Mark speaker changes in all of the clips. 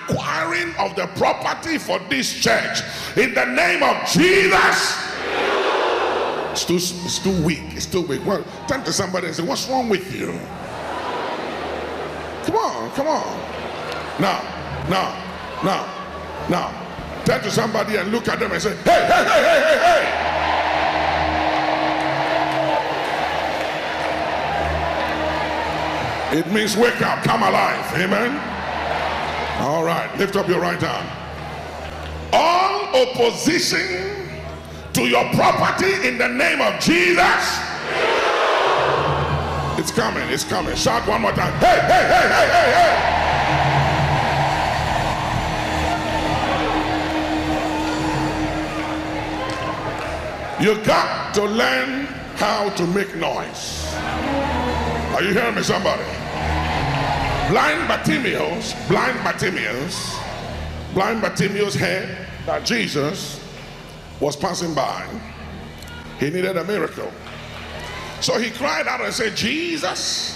Speaker 1: acquiring of the property for this church. In the name of Jesus. It's too weak. It's too weak. Well, turn to somebody and say, what's wrong with you? Come on, come on. Now. Turn to somebody and look at them and say, hey. It means wake up, come alive. Amen. All right, lift up your right hand. All opposition to your property in the name of Jesus. It's coming, it's coming. Shout one more time. Hey. You got to learn how to make noise. Are you hearing me, somebody? Blind Bartimaeus heard that Jesus was passing by. He needed a miracle. So he cried out and said, Jesus,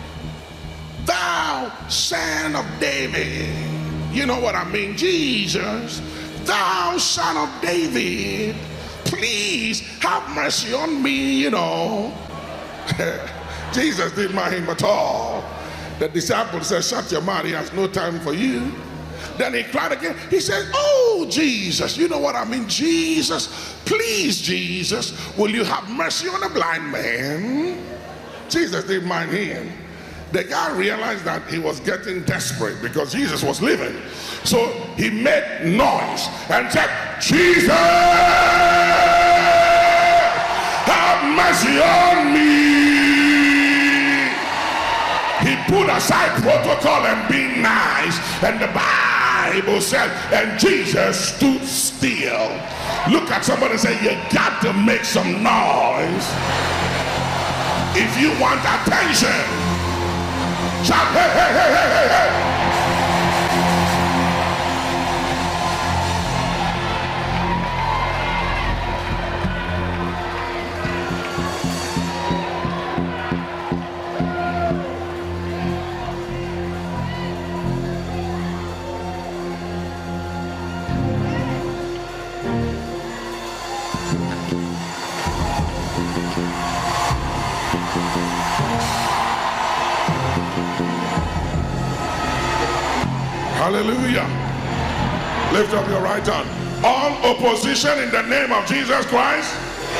Speaker 1: thou son of David. You know what I mean? Jesus, thou son of David, please have mercy on me, you know. Jesus didn't mind him at all. The disciple said, shut your mouth, he has no time for you. Then he cried again. He said, oh, Jesus, you know what I mean? Jesus, please, Jesus, will you have mercy on a blind man? Jesus didn't mind him. The guy realized that he was getting desperate because Jesus was leaving. So he made noise and said, Jesus, have mercy on me. He put aside protocol and being nice, and the Bible said, and Jesus stood still. Look at somebody and say, you got to make some noise if you want attention. Shout, hey. Hallelujah. Lift up your right hand. All opposition in the name of Jesus Christ.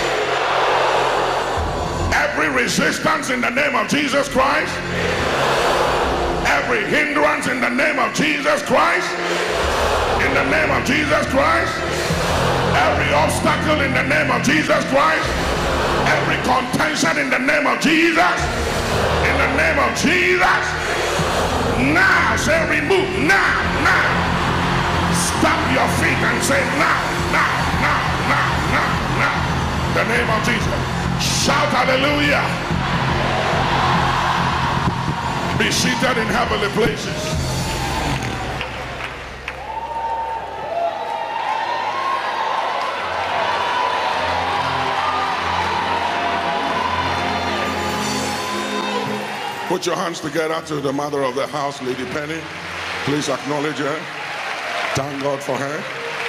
Speaker 1: Every resistance in the name of Jesus Christ. Every hindrance in the name of Jesus Christ. In the name of Jesus Christ. Every obstacle in the name of Jesus Christ. Every contention in the name of Jesus. In the name of Jesus. Now, say remove. Now. Stop your feet and say now. The name of Jesus. Shout hallelujah. Be seated in heavenly places. Put your hands together to the mother of the house, Lady Penny. Please acknowledge her. Thank God for her.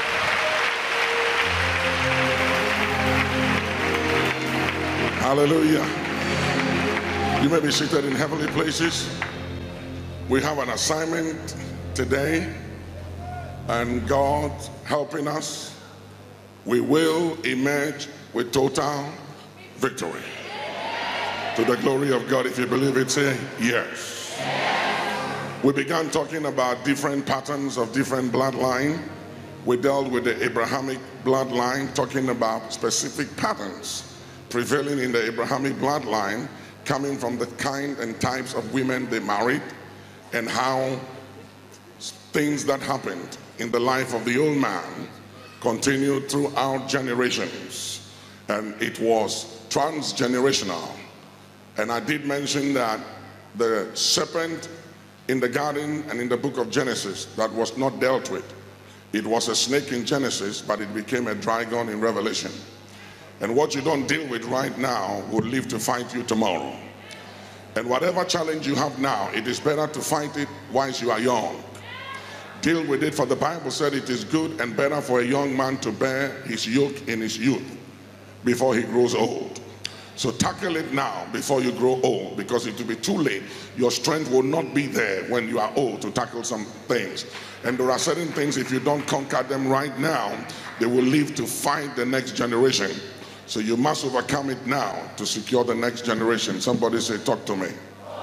Speaker 1: Hallelujah. You may be seated in heavenly places. We have an assignment today, and God helping us, we will emerge with total victory. To the glory of God. If you believe it, say yes. We began talking about different patterns of different bloodline. We dealt with the Abrahamic bloodline, talking about specific patterns prevailing in the Abrahamic bloodline, coming from the kind and types of women they married, and how things that happened in the life of the old man continued throughout generations, and it was transgenerational. And I did mention that the serpent in the garden and in the book of Genesis that was not dealt with. It was a snake in Genesis, but it became a dragon in Revelation. And what you don't deal with right now will live to fight you tomorrow. And whatever challenge you have now, it is better to fight it whilst you are young. Deal with it, for the Bible said it is good and better for a young man to bear his yoke in his youth before he grows old. So tackle it now before you grow old, because it will be too late. Your strength will not be there when you are old to tackle some things. And there are certain things, if you don't conquer them right now, they will live to fight the next generation. So you must overcome it now to secure the next generation. Somebody say, talk to me.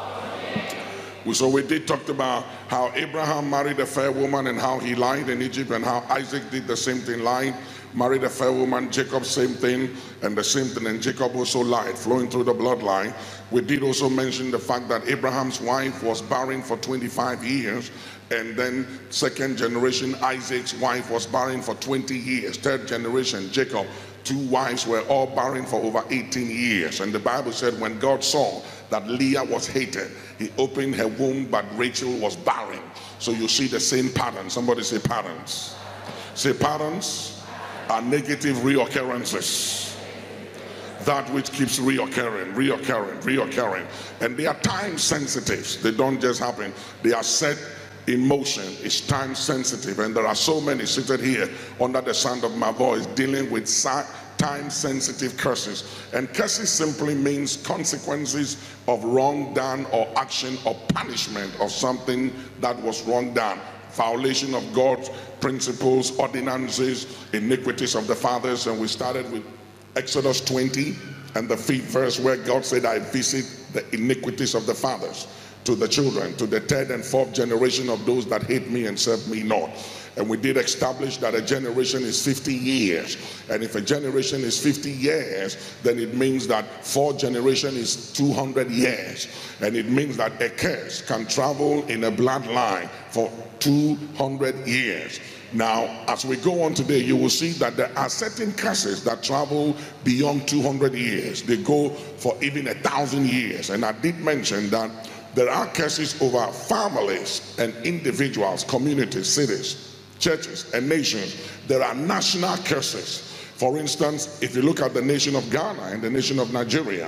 Speaker 1: So we did talk about how Abraham married a fair woman and how he lied in Egypt, and how Isaac did the same thing, lied, married a fair woman, Jacob same thing, and the same thing, and Jacob also lied, flowing through the bloodline. We did also mention the fact that Abraham's wife was barren for 25 years, and then second generation, Isaac's wife was barren for 20 years. Third generation, Jacob, 2 wives were all barren for over 18 years. And the Bible said when God saw that Leah was hated, he opened her womb, but Rachel was barren. So you see the same pattern. Somebody say patterns. Say patterns are negative reoccurrences. That which keeps reoccurring. And they are time sensitive. They don't just happen. They are set in motion. It's time sensitive. And there are so many seated here under the sound of my voice dealing with time sensitive curses. And curses simply means consequences of wrong done, or action or punishment of something that was wrong done. Violation of God's principles, ordinances, iniquities of the fathers. And we started with Exodus 20 and the 5th verse, where God said, I visit the iniquities of the fathers to the children, to the 3rd and 4th generation of those that hate me and serve me not. And we did establish that a generation is 50 years. And if a generation is 50 years, then it means that 4 generations is 200 years. And it means that a curse can travel in a bloodline for 200 years. Now, as we go on today, you will see that there are certain curses that travel beyond 200 years. They go for even 1,000 years. And I did mention that there are curses over families and individuals, communities, cities, churches, and nations. There are national curses. For instance, if you look at the nation of Ghana and the nation of Nigeria,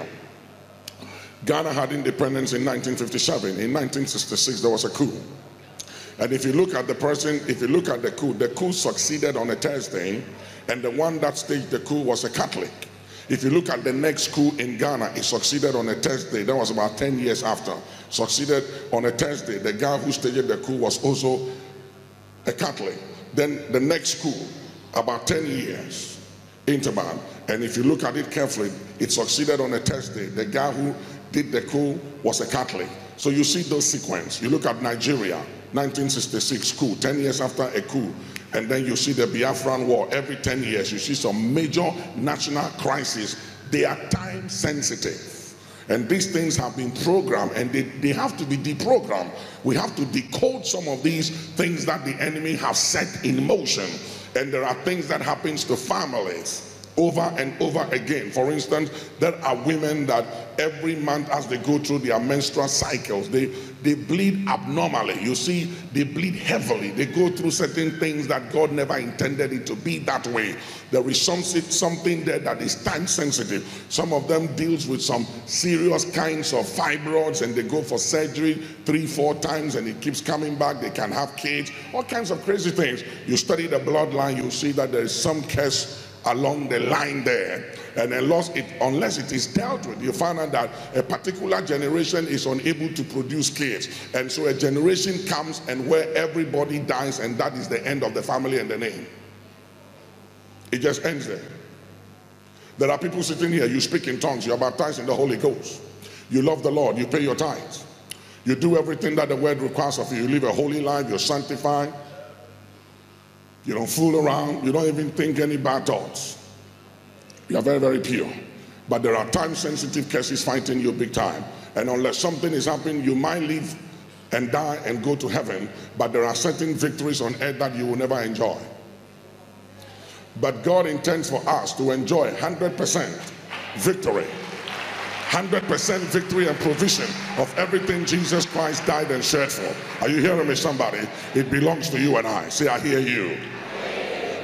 Speaker 1: Ghana had independence in 1957. In 1966, there was a coup. And if you look at the coup succeeded on a Thursday, and the one that staged the coup was a Catholic. If you look at the next coup in Ghana, it succeeded on a Thursday. That was about 10 years after. Succeeded on a Thursday. The guy who staged the coup was also a Catholic. Then the next coup, about 10 years, interval. And if you look at it carefully, it succeeded on a Thursday. The guy who did the coup was a Catholic. So you see those sequence. You look at Nigeria, 1966 coup, 10 years after a coup. And then you see the Biafran War. Every 10 years, you see some major national crisis. They are time sensitive. And these things have been programmed, and they have to be deprogrammed. We have to decode some of these things that the enemy has set in motion. And there are things that happens to families over and over again. For instance, there are women that every month as they go through their menstrual cycles, they bleed abnormally. You see, they bleed heavily. They go through certain things that God never intended it to be that way. There is something there that is time sensitive. Some of them deals with some serious kinds of fibroids, and they go for surgery 3-4 times, and it keeps coming back. They can have kids, all kinds of crazy things. You study the bloodline, you see that there is some curse along the line there, and unless it is dealt with, you find out that a particular generation is unable to produce kids, and so a generation comes and where everybody dies, and that is the end of the family and the name. It just ends there. There are people sitting here, you speak in tongues, you are baptized in the Holy Ghost, you love the Lord, you pay your tithes, you do everything that the word requires of you, you live a holy life, you're sanctified. You don't fool around. You don't even think any bad thoughts. You are very, very pure. But there are time-sensitive cases fighting you big time. And unless something is happening, you might live and die and go to heaven. But there are certain victories on earth that you will never enjoy. But God intends for us to enjoy 100% victory. 100% victory and provision of everything Jesus Christ died and shed for. Are you hearing me, somebody? It belongs to you and I. Say, I hear you.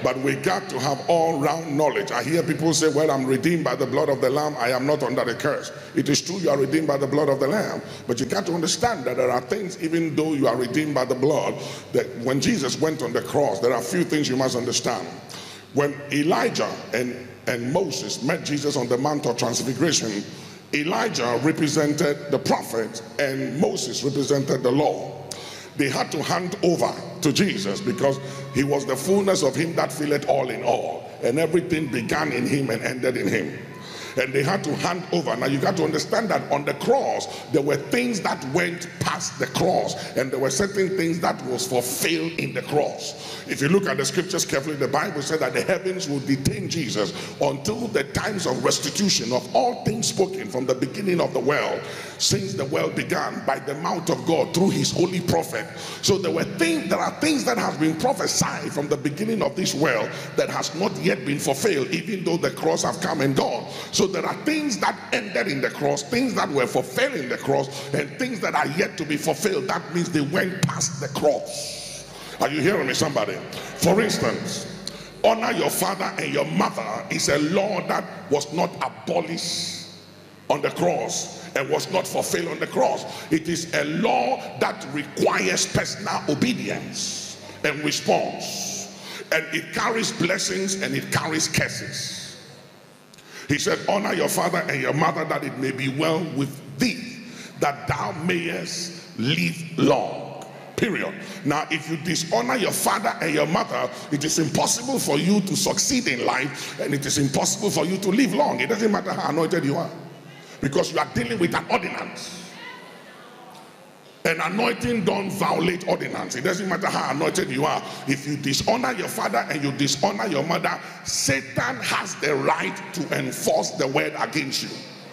Speaker 1: But we got to have all-round knowledge. I hear people say, well, I'm redeemed by the blood of the Lamb. I am not under the curse. It is true you are redeemed by the blood of the Lamb. But you got to understand that there are things, even though you are redeemed by the blood, that when Jesus went on the cross, there are a few things you must understand. When Elijah and Moses met Jesus on the Mount of Transfiguration, Elijah represented the prophet and Moses represented the law. They had to hand over to Jesus because he was the fullness of him that filleth all in all, and everything began in him and ended in him. And they had to hand over. Now you got to understand that on the cross there were things that went past the cross, and there were certain things that was fulfilled in the cross. If you look at the scriptures carefully, the Bible said that the heavens will detain Jesus until the times of restitution of all things spoken from the beginning of the world, since the world began, by the mouth of God through his holy prophet. So there are things that have been prophesied from the beginning of this world that has not yet been fulfilled, even though the cross have come and gone. So there are things that ended in the cross, things that were fulfilled in the cross, and things that are yet to be fulfilled. That means they went past the cross. Are you hearing me, somebody? For instance, honor your father and your mother is a law that was not abolished on the cross and was not fulfilled on the cross. It is a law that requires personal obedience and response, and it carries blessings and it carries curses. He said, honor your father and your mother, that it may be well with thee, that thou mayest live long. Period. Now, if you dishonor your father and your mother, it is impossible for you to succeed in life, and it is impossible for you to live long. It doesn't matter how anointed you are, because you are dealing with an ordinance. And anointing don't violate ordinance. It doesn't matter how anointed you are. If you dishonor your father and you dishonor your mother, Satan has the right to enforce the word against you,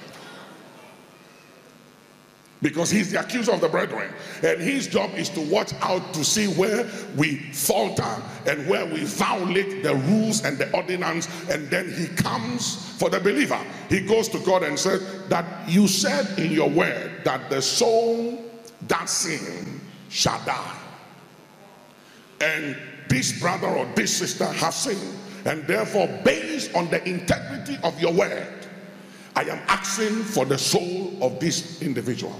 Speaker 1: because he's the accuser of the brethren, and his job is to watch out to see where we falter and where we violate the rules and the ordinance. And then he comes for the believer. He goes to God and says that you said in your word that the soul that sin shall die, and this brother or this sister has sinned, and therefore based on the integrity of your word, I am asking for the soul of this individual.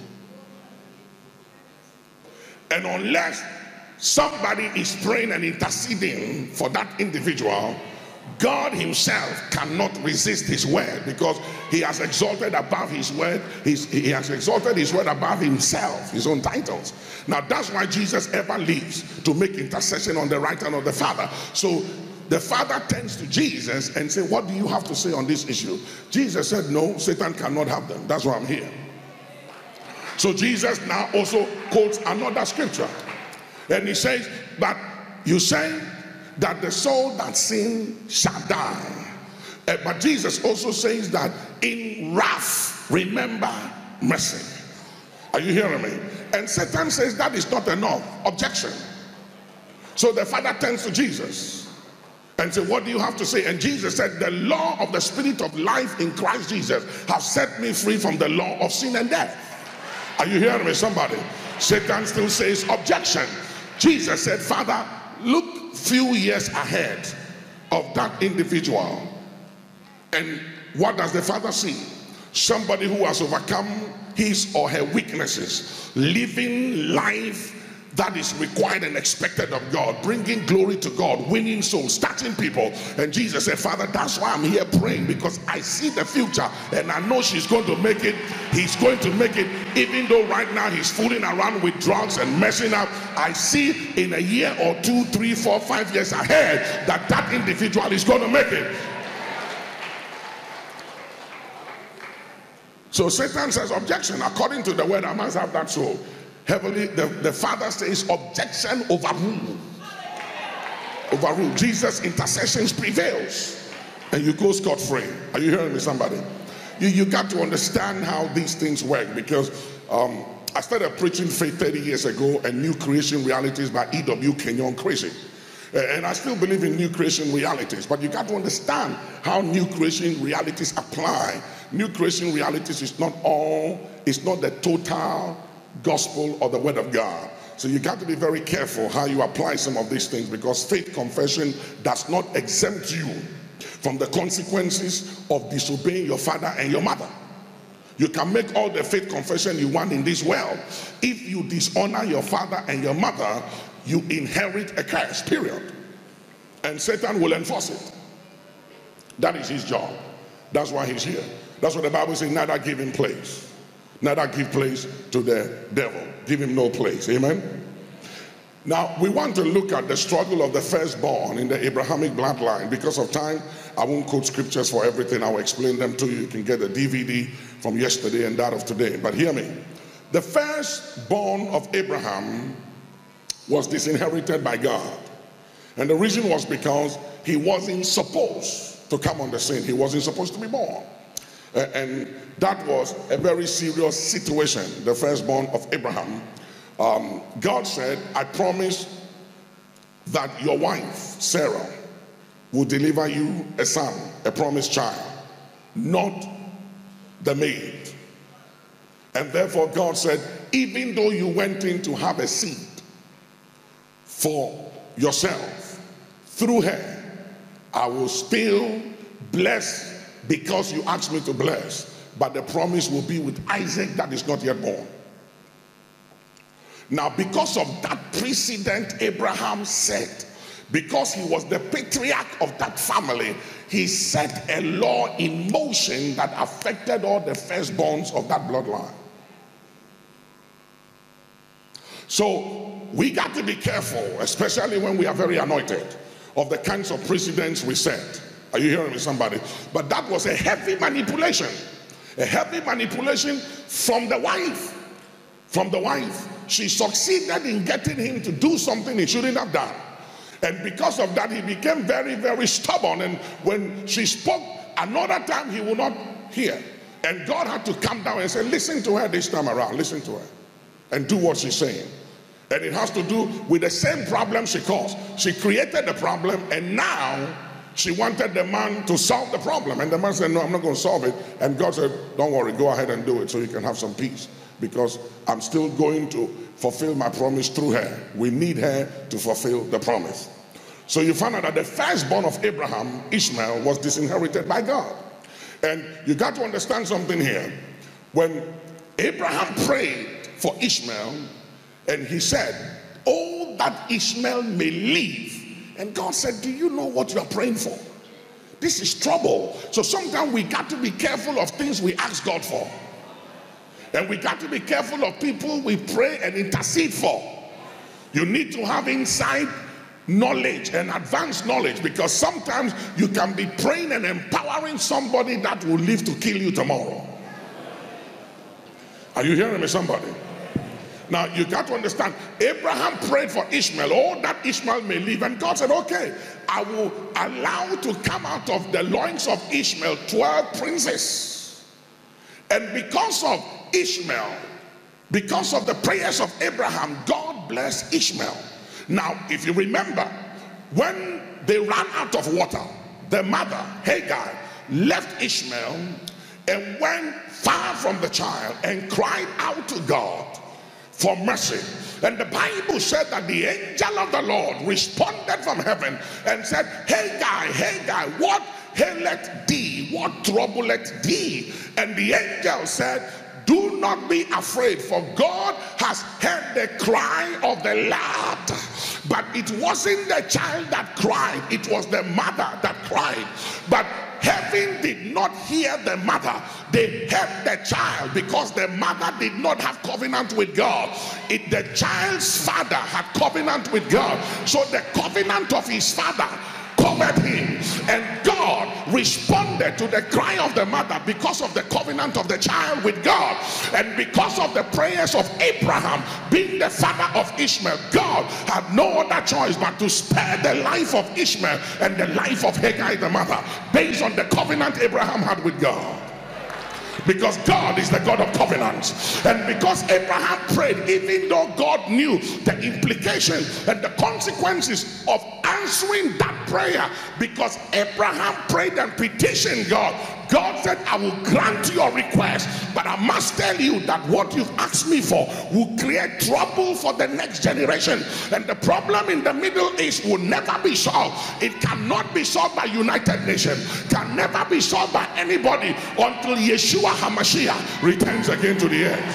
Speaker 1: And unless somebody is praying and interceding for that individual, God himself cannot resist his word, because he has exalted above his word. He has exalted his word above himself, his own titles. Now that's why Jesus ever lives, to make intercession on the right hand of the Father. So the Father turns to Jesus and says, what do you have to say on this issue? Jesus said, no, Satan cannot have them. That's why I'm here. So Jesus now also quotes another scripture, and he says, but you say that the soul that sins shall die. But Jesus also says that in wrath remember mercy. Are you hearing me? And Satan says that is not enough. Objection. So the Father turns to Jesus and said, what do you have to say? And Jesus said, the law of the Spirit of life in Christ Jesus has set me free from the law of sin and death. Are you hearing me, somebody? Satan still says objection. Jesus said, Father, look few years ahead of that individual, and what does the Father see? Somebody who has overcome his or her weaknesses, living life that is required and expected of God, bringing glory to God, winning souls, touching people. And Jesus said, Father, that's why I'm here praying, because I see the future and I know she's going to make it. He's going to make it, even though right now he's fooling around with drugs and messing up. I see in a year or 2, 3, 4, 5 years ahead that that individual is going to make it. So Satan says objection. According to the word, I must have that soul. Heavenly, the Father says objection overruled. Overruled. Jesus' intercessions prevails, and you go scot-free. Are you hearing me, somebody? You got to understand how these things work, because I started preaching faith 30 years ago, and New Creation Realities by E.W. Kenyon Crazy. And I still believe in new creation realities, but you got to understand how new creation realities apply. New creation realities is not the total gospel or the word of God. So you got to be very careful how you apply some of these things, because faith confession does not exempt you from the consequences of disobeying your father and your mother. You can make all the faith confession you want in this world. If you dishonor your father and your mother, you inherit a curse, period. And Satan will enforce it. That is his job. That's why he's here. That's what the Bible says, neither give him place. Neither give place to the devil. Give him no place. Amen? Now, we want to look at the struggle of the firstborn in the Abrahamic bloodline. Because of time, I won't quote scriptures for everything. I'll explain them to you. You can get a DVD from yesterday and that of today. But hear me. The firstborn of Abraham was disinherited by God. And the reason was because he wasn't supposed to come on the scene. He wasn't supposed to be born. And that was a very serious situation, the firstborn of Abraham. God said, I promise that your wife, Sarah, will deliver you a son, a promised child, not the maid. And therefore God said, even though you went in to have a seed for yourself, through her, I will still bless because you asked me to bless. But the promise will be with Isaac that is not yet born. Now, because of that precedent Abraham set, because he was the patriarch of that family, he set a law in motion that affected all the firstborns of that bloodline. So we got to be careful, especially when we are very anointed, of the kinds of precedents we set. Are you hearing me, somebody? But that was a heavy manipulation. A heavy manipulation from the wife. From the wife. She succeeded in getting him to do something he shouldn't have done. And because of that, he became very, very stubborn. And when she spoke another time, he would not hear. And God had to come down and say, listen to her this time around. Listen to her. And do what she's saying. And it has to do with the same problem she caused. She created the problem, and now she wanted the man to solve the problem. And the man said, no, I'm not going to solve it. And God said, don't worry, go ahead and do it so you can have some peace. Because I'm still going to fulfill my promise through her. We need her to fulfill the promise. So you find out that the firstborn of Abraham, Ishmael, was disinherited by God. And you got to understand something here. When Abraham prayed for Ishmael, and he said, oh, that Ishmael may live. And God said, do you know what you are praying for? This is trouble. So sometimes we got to be careful of things we ask God for. And we got to be careful of people we pray and intercede for. You need to have inside knowledge and advanced knowledge, because sometimes you can be praying and empowering somebody that will live to kill you tomorrow. Are you hearing me, somebody? Now, you got to understand, Abraham prayed for Ishmael, oh, that Ishmael may live. And God said, okay, I will allow to come out of the loins of Ishmael 12 princes. And because of Ishmael, because of the prayers of Abraham, God blessed Ishmael. Now, if you remember, when they ran out of water, the mother, Hagar, left Ishmael and went far from the child and cried out to God for mercy. And the Bible said that the angel of the Lord responded from heaven and said, Hagar, what aileth thee? What troubleth thee? And the angel said, do not be afraid, for God has heard the cry of the lad. But it wasn't the child that cried, it was the mother that cried. But heaven did not hear the mother, they heard the child, because the mother did not have covenant with God. The child's father had covenant with God. So the covenant of his father covered him, and God responded to the cry of the mother because of the covenant of the child with God. And because of the prayers of Abraham being the father of Ishmael, God had no other choice but to spare the life of Ishmael and the life of Hagar the mother, based on the covenant Abraham had with God. Because God is the God of covenants. And because Abraham prayed, even though God knew the implications and the consequences of answering that prayer, because Abraham prayed and petitioned God, God said, I will grant your request, but I must tell you that what you've asked me for will create trouble for the next generation. And the problem in the Middle East will never be solved. It cannot be solved by United Nations, can never be solved by anybody until Yeshua HaMashiach returns again to the earth.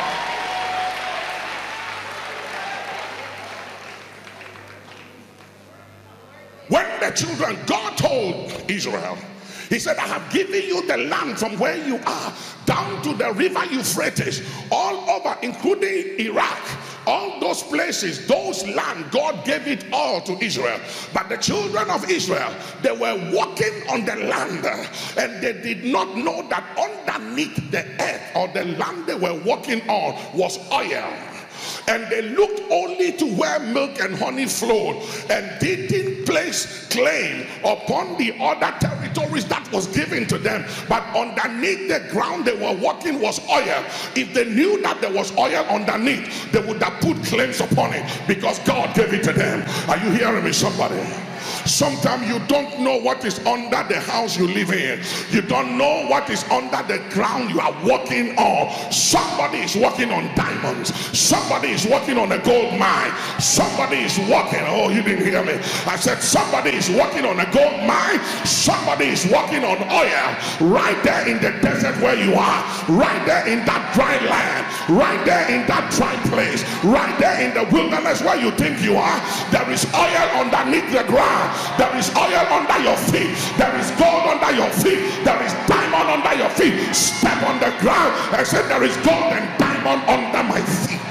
Speaker 1: When the children, God told Israel, he said, I have given you the land from where you are down to the river Euphrates, all over, including Iraq, all those places, those land, God gave it all to Israel. But the children of Israel, they were walking on the land, and they did not know that underneath the earth or the land they were walking on was oil. And they looked only to where milk and honey flowed, and didn't place claim upon the other territories that was given to them. But underneath the ground they were walking was oil. If they knew that there was oil underneath, they would have put claims upon it, because God gave it to them. Are you hearing me, somebody? Sometimes you don't know what is under the house you live in. You don't know what is under the ground you are walking on. Somebody is walking on diamonds. Somebody is walking on a gold mine. Somebody is walking, oh, you didn't hear me. I said somebody is walking on a gold mine. Somebody is walking on oil right there in the desert where you are, right there in that dry land, right there in that dry place, right there in the wilderness where you think you are. There is oil underneath the ground. There is oil under your feet. There is gold under your feet. There is diamond under your feet. Step on the ground and say, there is gold and diamond under my feet.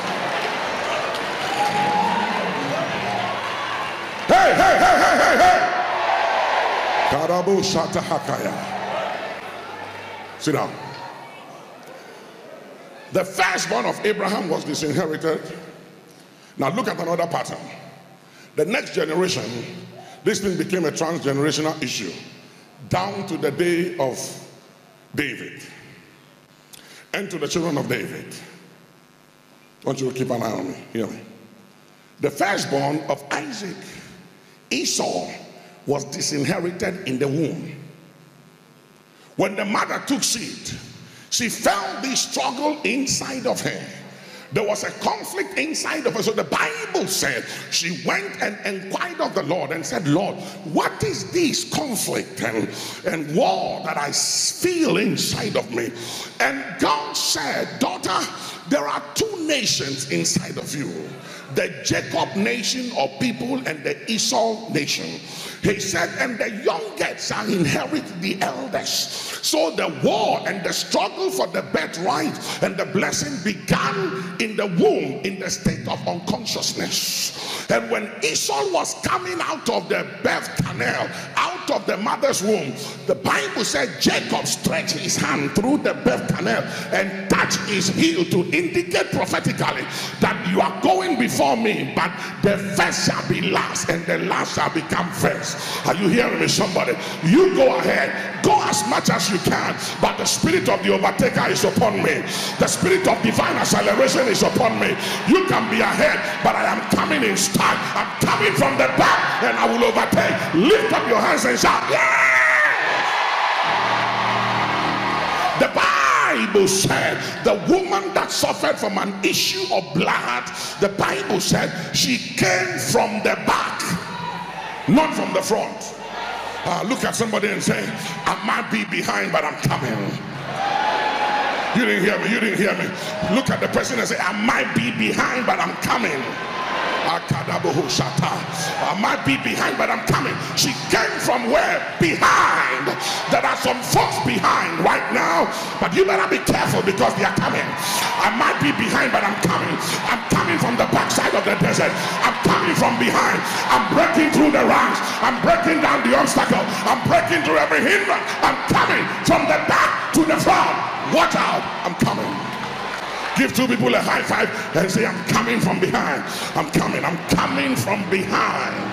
Speaker 1: Hey, hey, hey, hey, hey, hey. Karabu Shata Hakaya. Sit down. The firstborn of Abraham was disinherited. Now look at another pattern. The next generation, this thing became a transgenerational issue down to the day of David and to the children of David. I want you to keep an eye on me. Hear me. The firstborn of Isaac, Esau, was disinherited in the womb. When the mother took seed, she felt the struggle inside of her. There was a conflict inside of her. So the Bible said she went and inquired of the Lord and said, Lord, what is this conflict and war that I feel inside of me? And God said, daughter, there are two nations inside of you, the Jacob nation or people and the Esau nation. He said, and the youngest shall inherit the eldest. So the war and the struggle for the birthright and the blessing began in the womb, in the state of unconsciousness. And when Esau was coming out of the birth canal, out of the mother's womb, the Bible said Jacob stretched his hand through the birth canal and touched his heel to indicate prophetically that you are going before me, but the first shall be last and the last shall become first. Are you hearing me, somebody? You go ahead, go as much as you can, but the spirit of the overtaker is upon me. The spirit of divine acceleration is upon me. You can be ahead, but I am coming in style. I'm coming from the back and I will overtake. Lift up your hands and shout, yeah! The Bible said the woman that suffered from an issue of blood, the Bible said she came from the back, not from the front. Look at somebody and say, I might be behind, but I'm coming. You didn't hear me. You didn't hear me. Look at the person and say, I might be behind, but I'm coming. I might be behind, but I'm coming. She came from where? Behind. There are some folks behind right now, but you better be careful because they are coming. I might be behind, but I'm coming. I'm coming from the backside of the desert. I'm coming from behind. I'm breaking through the ranks. I'm breaking down the obstacle. I'm breaking through every hindrance. I'm coming from the back to the front. Watch out. I'm coming. Give two people a high five and say, I'm coming from behind. I'm coming from behind.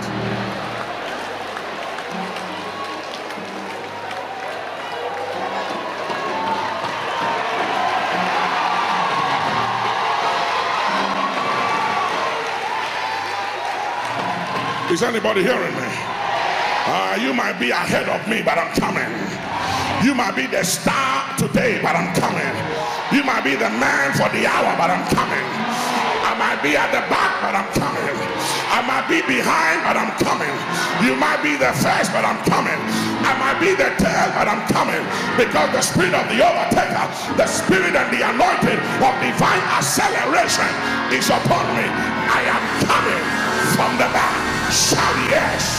Speaker 1: Is anybody hearing me? You might be ahead of me, but I'm coming. You might be the star today, but I'm coming. You might be the man for the hour, but I'm coming. I might be at the back, but I'm coming. I might be behind, but I'm coming. You might be the first, but I'm coming. I might be the tail, but I'm coming. Because the spirit of the overtaker, the spirit and the anointing of divine acceleration is upon me. I am coming from the back. Shout yes.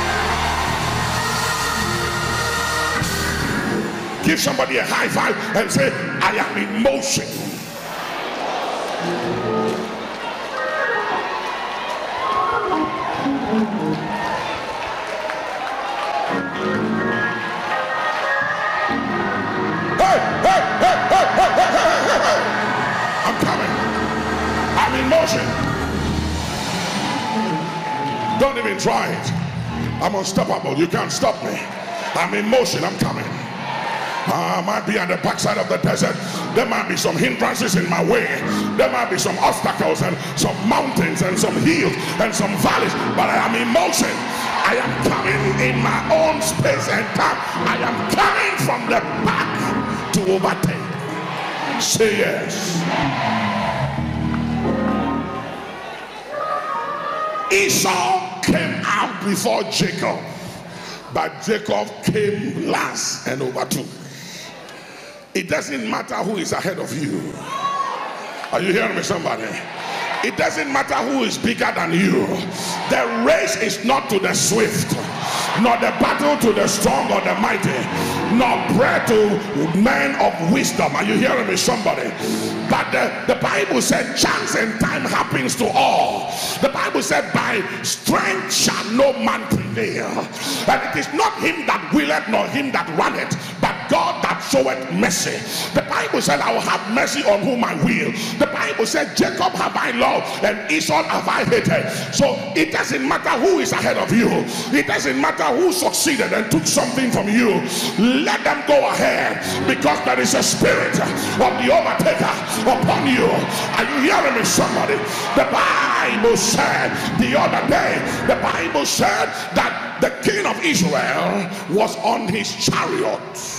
Speaker 1: Give somebody a high five and say, I am in motion. I'm coming. I'm in motion. Don't even try it. I'm unstoppable. You can't stop me. I'm in motion. I'm coming. I might be on the backside of the desert. There might be some hindrances in my way. There might be some obstacles and some mountains and some hills and some valleys, but I am in motion. I am coming in my own space and time. I am coming from the back to overtake. Say yes. Esau came out before Jacob, but Jacob came last and overtook. It doesn't matter who is ahead of you. Are you hearing me, somebody? It doesn't matter who is bigger than you. The race is not to the swift, nor the battle to the strong or the mighty, nor bread to men of wisdom. Are you hearing me, somebody? But the Bible said chance and time happens to all. The Bible said by strength shall no man prevail. And it is not him that willeth nor him that runneth, but God that showeth mercy. The Bible said I will have mercy on whom I will. The Bible said Jacob have I loved and Esau have I hated. So it doesn't matter who is ahead of you. It doesn't matter who succeeded and took something from you. Let them go ahead, because there is a spirit of the overtaker upon you. Are you hearing me, somebody? The Bible said the other day, the Bible said that the king of Israel was on his chariot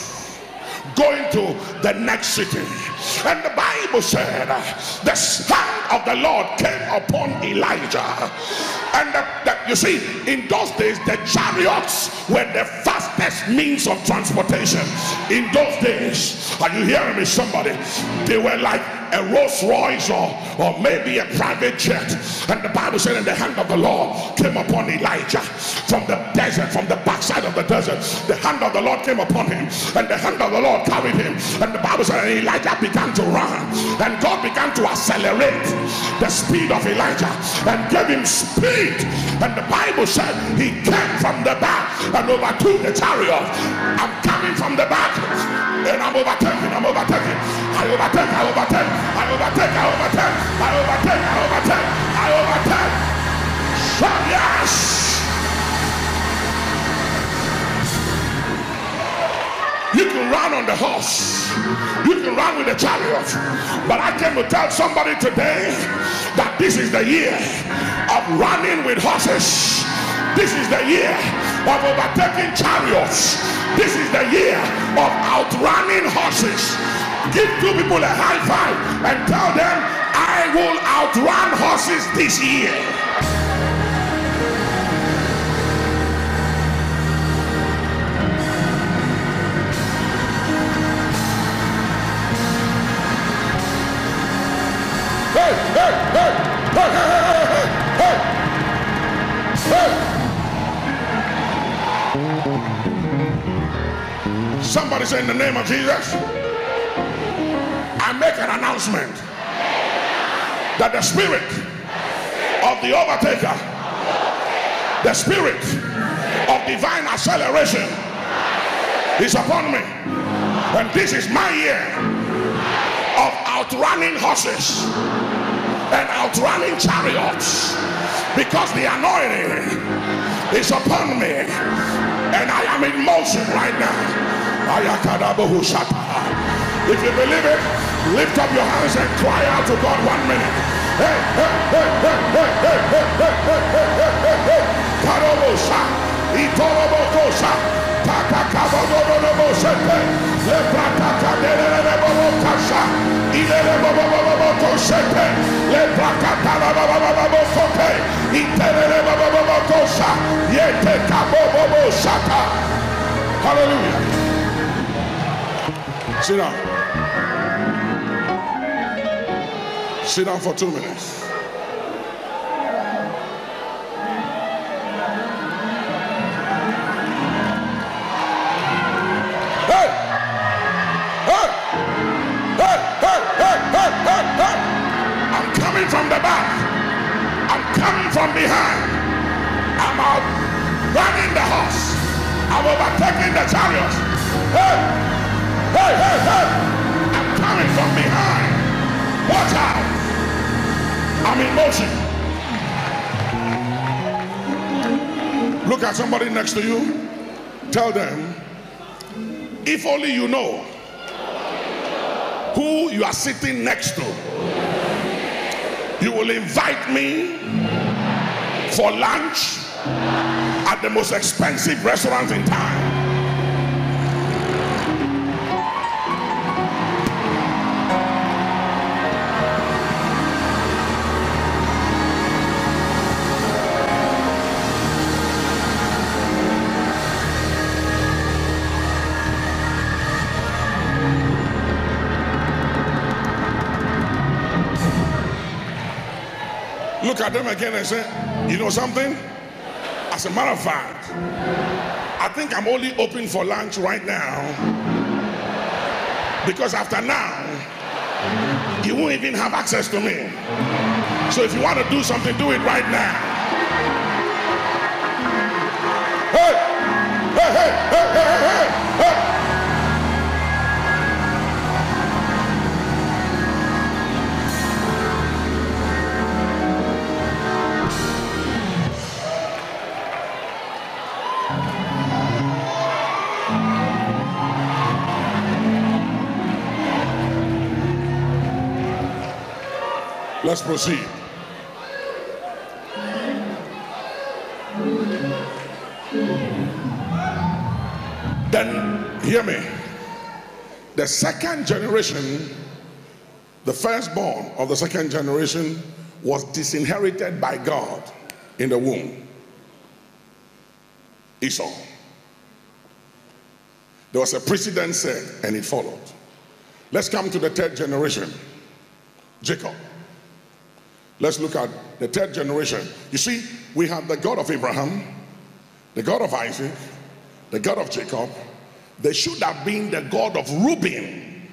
Speaker 1: going to the next city, and the Bible said the hand of the Lord came upon Elijah. And you see, in those days the chariots were the fastest means of transportation. In those days, are you hearing me, somebody? They were like a Rolls Royce or maybe a private jet. And the Bible said, and the hand of the Lord came upon Elijah from the desert, from the backside of the desert. The hand of the Lord came upon him, and the hand of the Lord carried him. And the Bible said, and Elijah began to run, and God began to accelerate the speed of Elijah and gave him speed. And the Bible said he came from the back and overtook the chariot. I'm coming from the back and I'm overtaking. I'm overtaking. I overtake. I overtake. I overtake. I overtake. I overtake. I overtake. I overtake. So yes. You can run on the horse, you can run with the chariot, but I came to tell somebody today that this is the year of running with horses. This is the year of overtaking chariots. This is the year of outrunning horses. Give two people a high five and tell them, I will outrun horses this year. Somebody say, in the name of Jesus, I make an announcement that the spirit of the overtaker, the spirit of divine acceleration is upon me. And this is my year of outrunning horses and outrunning chariots, because the anointing is upon me and I am in motion right now. If you believe it, lift up your hands and cry out to God 1 minute. Hey, hey, hey, hey, hey, hey, hey, hey, hey, hey, hey, hey. Karobosha, Itorobokosha, Takakabodobodoboshete, Leprakakadelelebobokasha, Ilelebobobobokoshete, Leprakatalabababokote, Itelelebobobokosha, Yetekaboboboshata. Hallelujah. Sit down. Sit down for 2 minutes. Hey! Hey! Hey! Hey! Hey! Hey! Hey! Hey! I'm coming from the back. I'm coming from behind. I'm out running the horse. I'm overtaking the chariots. Hey! Hey! Hey! Hey! I'm coming from behind. Watch out. I'm in motion. Look at somebody next to you. Tell them, if only you know who you are sitting next to, you will invite me for lunch at the most expensive restaurant in town. Look at them again and say, you know something? As a matter of fact, I think I'm only open for lunch right now because after now, you won't even have access to me. So if you want to do something, do it right now. Hey! Hey! Hey! Hey! Hey! Hey! Hey! Let's proceed. Then, hear me. The second generation, the firstborn of the second generation, was disinherited by God in the womb. Esau. There was a precedent set and it followed. Let's come to the third generation, Jacob. Let's look at the third generation. You see, we have the God of Abraham, the God of Isaac, the God of Jacob. There should have been the God of Reuben.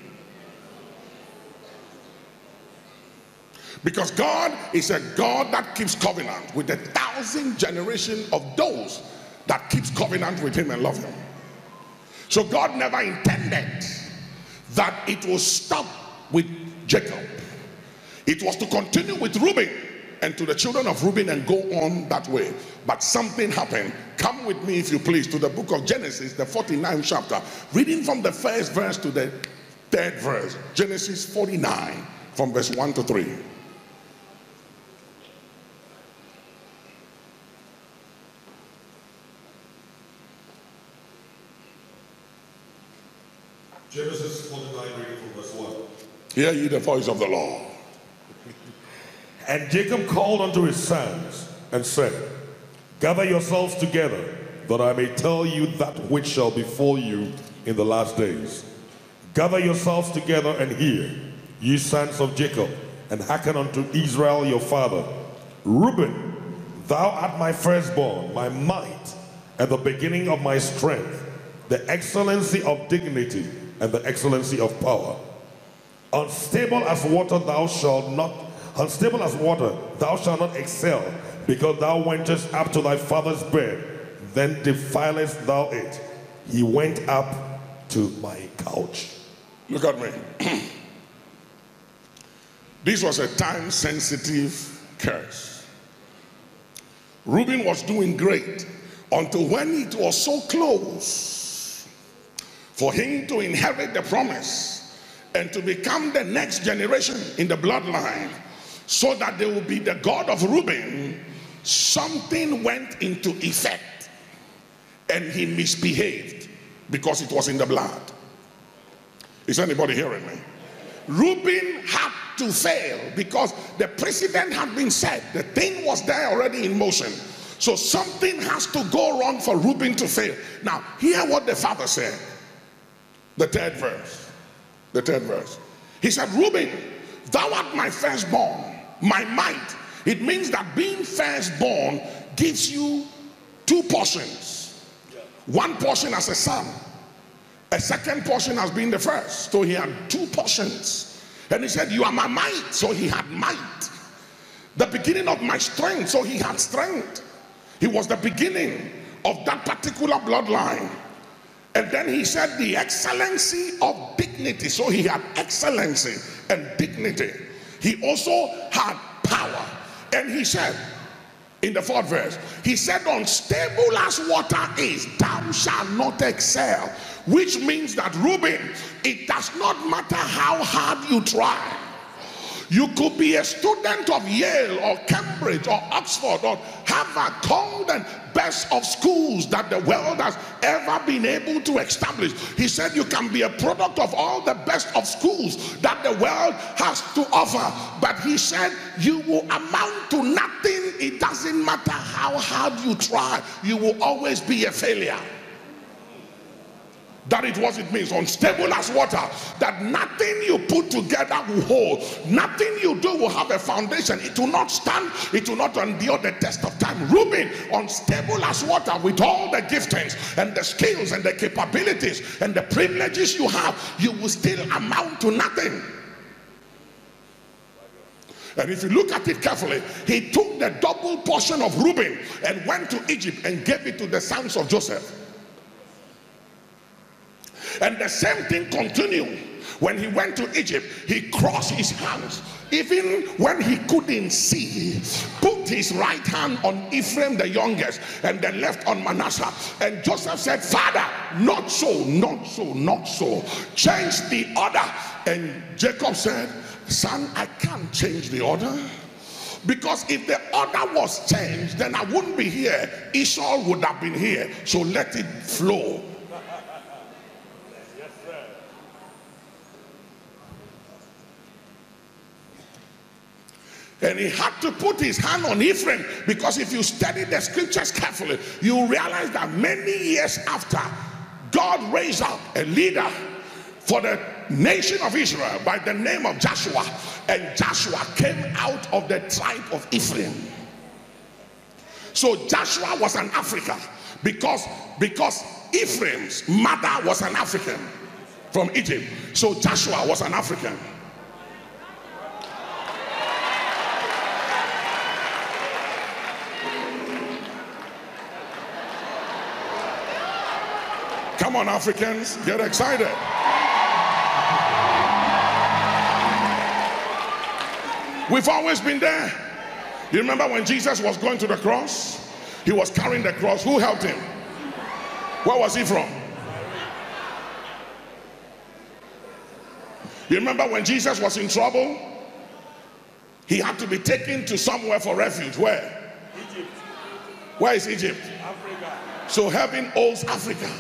Speaker 1: Because God is a God that keeps covenant with 1,000 generations of those that keeps covenant with him and love him. So God never intended that it will stop with Jacob. It was to continue with Reuben and to the children of Reuben and go on that way. But something happened. Come with me, if you please, to the book of Genesis, the 49th chapter. Reading from the first verse to the third verse. Genesis 49, from verse 1 to 3.
Speaker 2: Genesis 49, reading from verse 1.
Speaker 1: Hear ye the voice of the Lord.
Speaker 2: And Jacob called unto his sons and said, Gather yourselves together, that I may tell you that which shall befall you in the last days. Gather yourselves together and hear, ye sons of Jacob, and hearken unto Israel your father. Reuben, thou art my firstborn, my might, and the beginning of my strength, the excellency of dignity, and the excellency of power. Unstable as water thou shalt not excel, because thou wentest up to thy father's bed, then defilest thou it. He went up to my couch.
Speaker 1: Look at me. This was a time-sensitive curse. Reuben was doing great until when it was so close for him to inherit the promise and to become the next generation in the bloodline. so that they will be the God of Reuben, something went into effect and he misbehaved because it was in the blood. Is anybody hearing me? Reuben had to fail because the precedent had been set. The thing was there already in motion. So something has to go wrong for Reuben to fail. Now, hear what the father said. The third verse. The third verse. He said, Reuben, thou art my firstborn, my might. It means that being firstborn gives you two portions. One portion as a son, a second portion as being the first. So he had two portions. And he said, you are my might. So he had might. The beginning of my strength. So he had strength. He was the beginning of that particular bloodline. And then he said the excellency of dignity. So he had excellency and dignity. He also had power. And he said, in the fourth verse, he said, unstable as water is, thou shalt not excel. Which means that, Reuben, it does not matter how hard you try. You could be a student of Yale or Cambridge or Oxford or Harvard, called and best of schools that the world has ever been able to establish. He said you can be a product of all the best of schools that the world has to offer. But he said you will amount to nothing. It doesn't matter how hard you try. You will always be a failure. That is what it means, unstable as water, that nothing you put together will hold, nothing you do will have a foundation. It will not stand, it will not endure the test of time. Reuben, unstable as water, with all the giftings and the skills and the capabilities and the privileges you have, you will still amount to nothing. And if you look at it carefully, he took the double portion of Reuben and went to Egypt and gave it to the sons of Joseph. And the same thing continued. When he went to Egypt, he crossed his hands. Even when he couldn't see, put his right hand on Ephraim the youngest and the left on Manasseh. And Joseph said, Father, not so, not so, not so. Change the order. And Jacob said, son, I can't change the order. Because if the order was changed, then I wouldn't be here. Esau would have been here. So let it flow. And he had to put his hand on Ephraim, because if you study the scriptures carefully, you realize that many years after, God raised up a leader for the nation of Israel by the name of Joshua. And Joshua came out of the tribe of Ephraim. So Joshua was an African because Ephraim's mother was an African from Egypt. So Joshua was an African. Come on, Africans, get excited. We've always been there. You remember when Jesus was going to the cross? He was carrying the cross. Who helped him? Where was he from? You remember when Jesus was in trouble? He had to be taken to somewhere for refuge. Where? Egypt. Where is Egypt? Africa. So heaven owes Africa.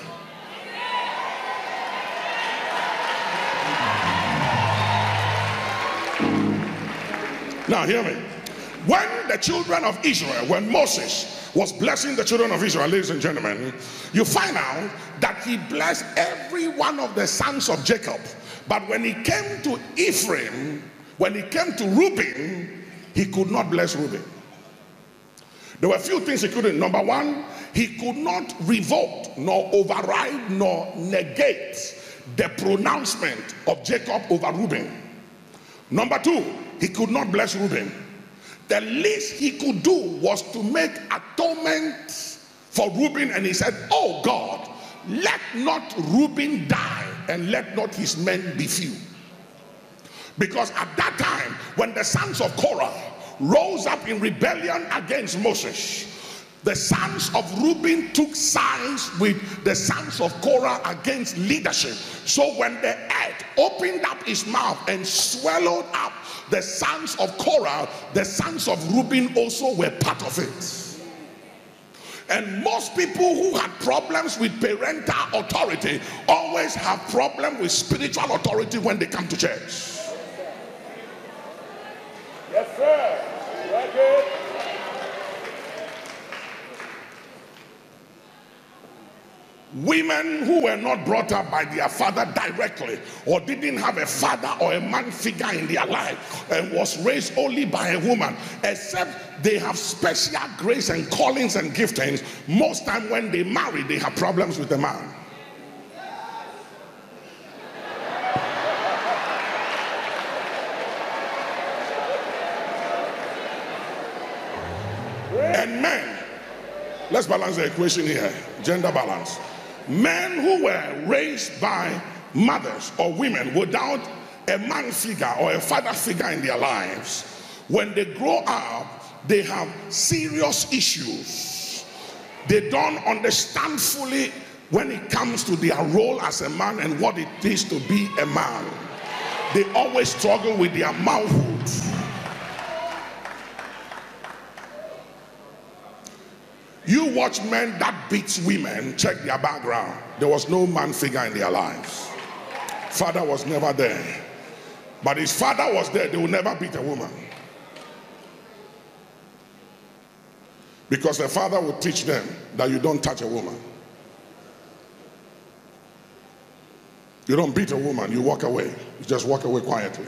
Speaker 1: Now hear me. When the children of Israel, when Moses was blessing the children of Israel, ladies and gentlemen, you find out that he blessed every one of the sons of Jacob. But when he came to Ephraim, when he came to Reuben, he could not bless Reuben. There were a few things he couldn't. Number one, he could not revoke, nor override, nor negate the pronouncement of Jacob over Reuben. Number two, he could not bless Reuben. The least he could do was to make atonement for Reuben, and he said, oh God, let not Reuben die, and let not his men be few. Because at that time, when the sons of Korah rose up in rebellion against Moses, the sons of Reuben took sides with the sons of Korah against leadership. So when the earth opened up its mouth and swallowed up the sons of Korah, the sons of Reuben also were part of it. And most people who had problems with parental authority always have problems with spiritual authority when they come to church.
Speaker 2: Yes, sir. Right here.
Speaker 1: Women who were not brought up by their father directly, or didn't have a father or a man figure in their life, and was raised only by a woman, except they have special grace and callings and giftings, most time when they marry, they have problems with the man. And men, let's balance the equation here, gender balance. Men who were raised by mothers or women without a man figure or a father figure in their lives, when they grow up, they have serious issues. They don't understand fully when it comes to their role as a man and what it is to be a man. They always struggle with their manhood. You watch men that beats women, check their background. There was no man figure in their lives. Father was never there. But his father was there, they will never beat a woman. Because the father will teach them that you don't touch a woman. You don't beat a woman, you walk away. You just walk away quietly.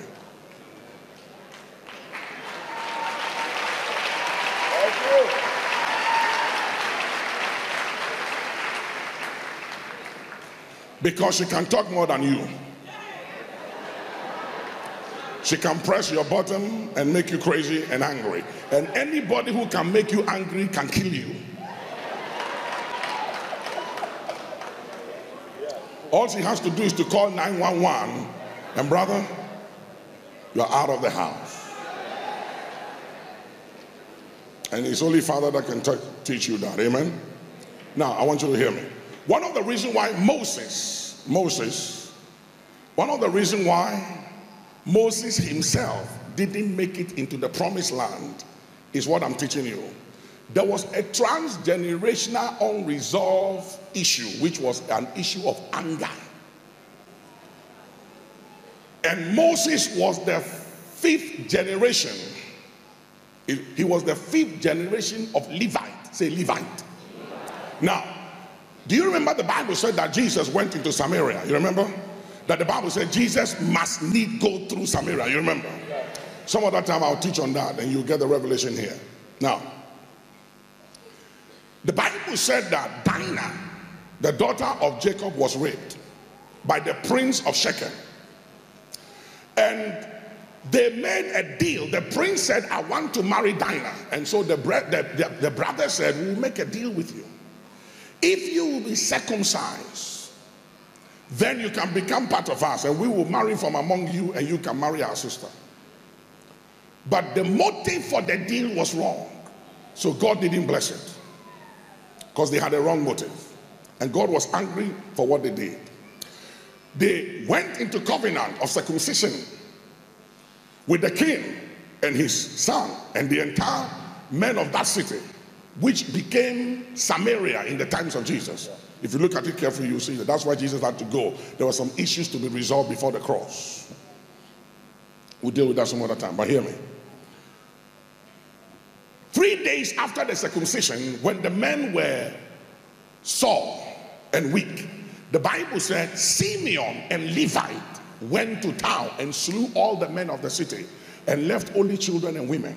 Speaker 1: Because she can talk more than you. She can press your button and make you crazy and angry. And anybody who can make you angry can kill you. All she has to do is to call 911, and brother, you're out of the house. And it's only Father that can teach you that. Amen? Now, I want you to hear me. One of the reasons why Moses himself didn't make it into the promised land is what I'm teaching you. There was a transgenerational unresolved issue, which was an issue of anger. And Moses was the 5th generation. He was the 5th generation of Levite. Say Levite. Now, do you remember the Bible said that Jesus went into Samaria? You remember? That the Bible said Jesus must need go through Samaria. You remember? Some other time I'll teach on that and you'll get the revelation here. Now, the Bible said that Dinah, the daughter of Jacob, was raped by the prince of Shechem. And they made a deal. The prince said, I want to marry Dinah. And so the brother said, we'll make a deal with you. If you will be circumcised, then you can become part of us and we will marry from among you and you can marry our sister. But the motive for the deal was wrong. So God didn't bless it because they had a wrong motive. And God was angry for what they did. They went into covenant of circumcision with the king and his son and the entire men of that city, which became Samaria in the times of Jesus. If you look at it carefully, you'll see that that's why Jesus had to go. There were some issues to be resolved before the cross. We'll deal with that some other time, but hear me. 3 days after the circumcision, when the men were sore and weak, the Bible said Simeon and Levite went to town and slew all the men of the city and left only children and women.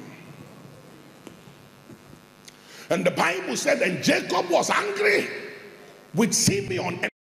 Speaker 1: And the Bible said, and Jacob was angry with Simeon and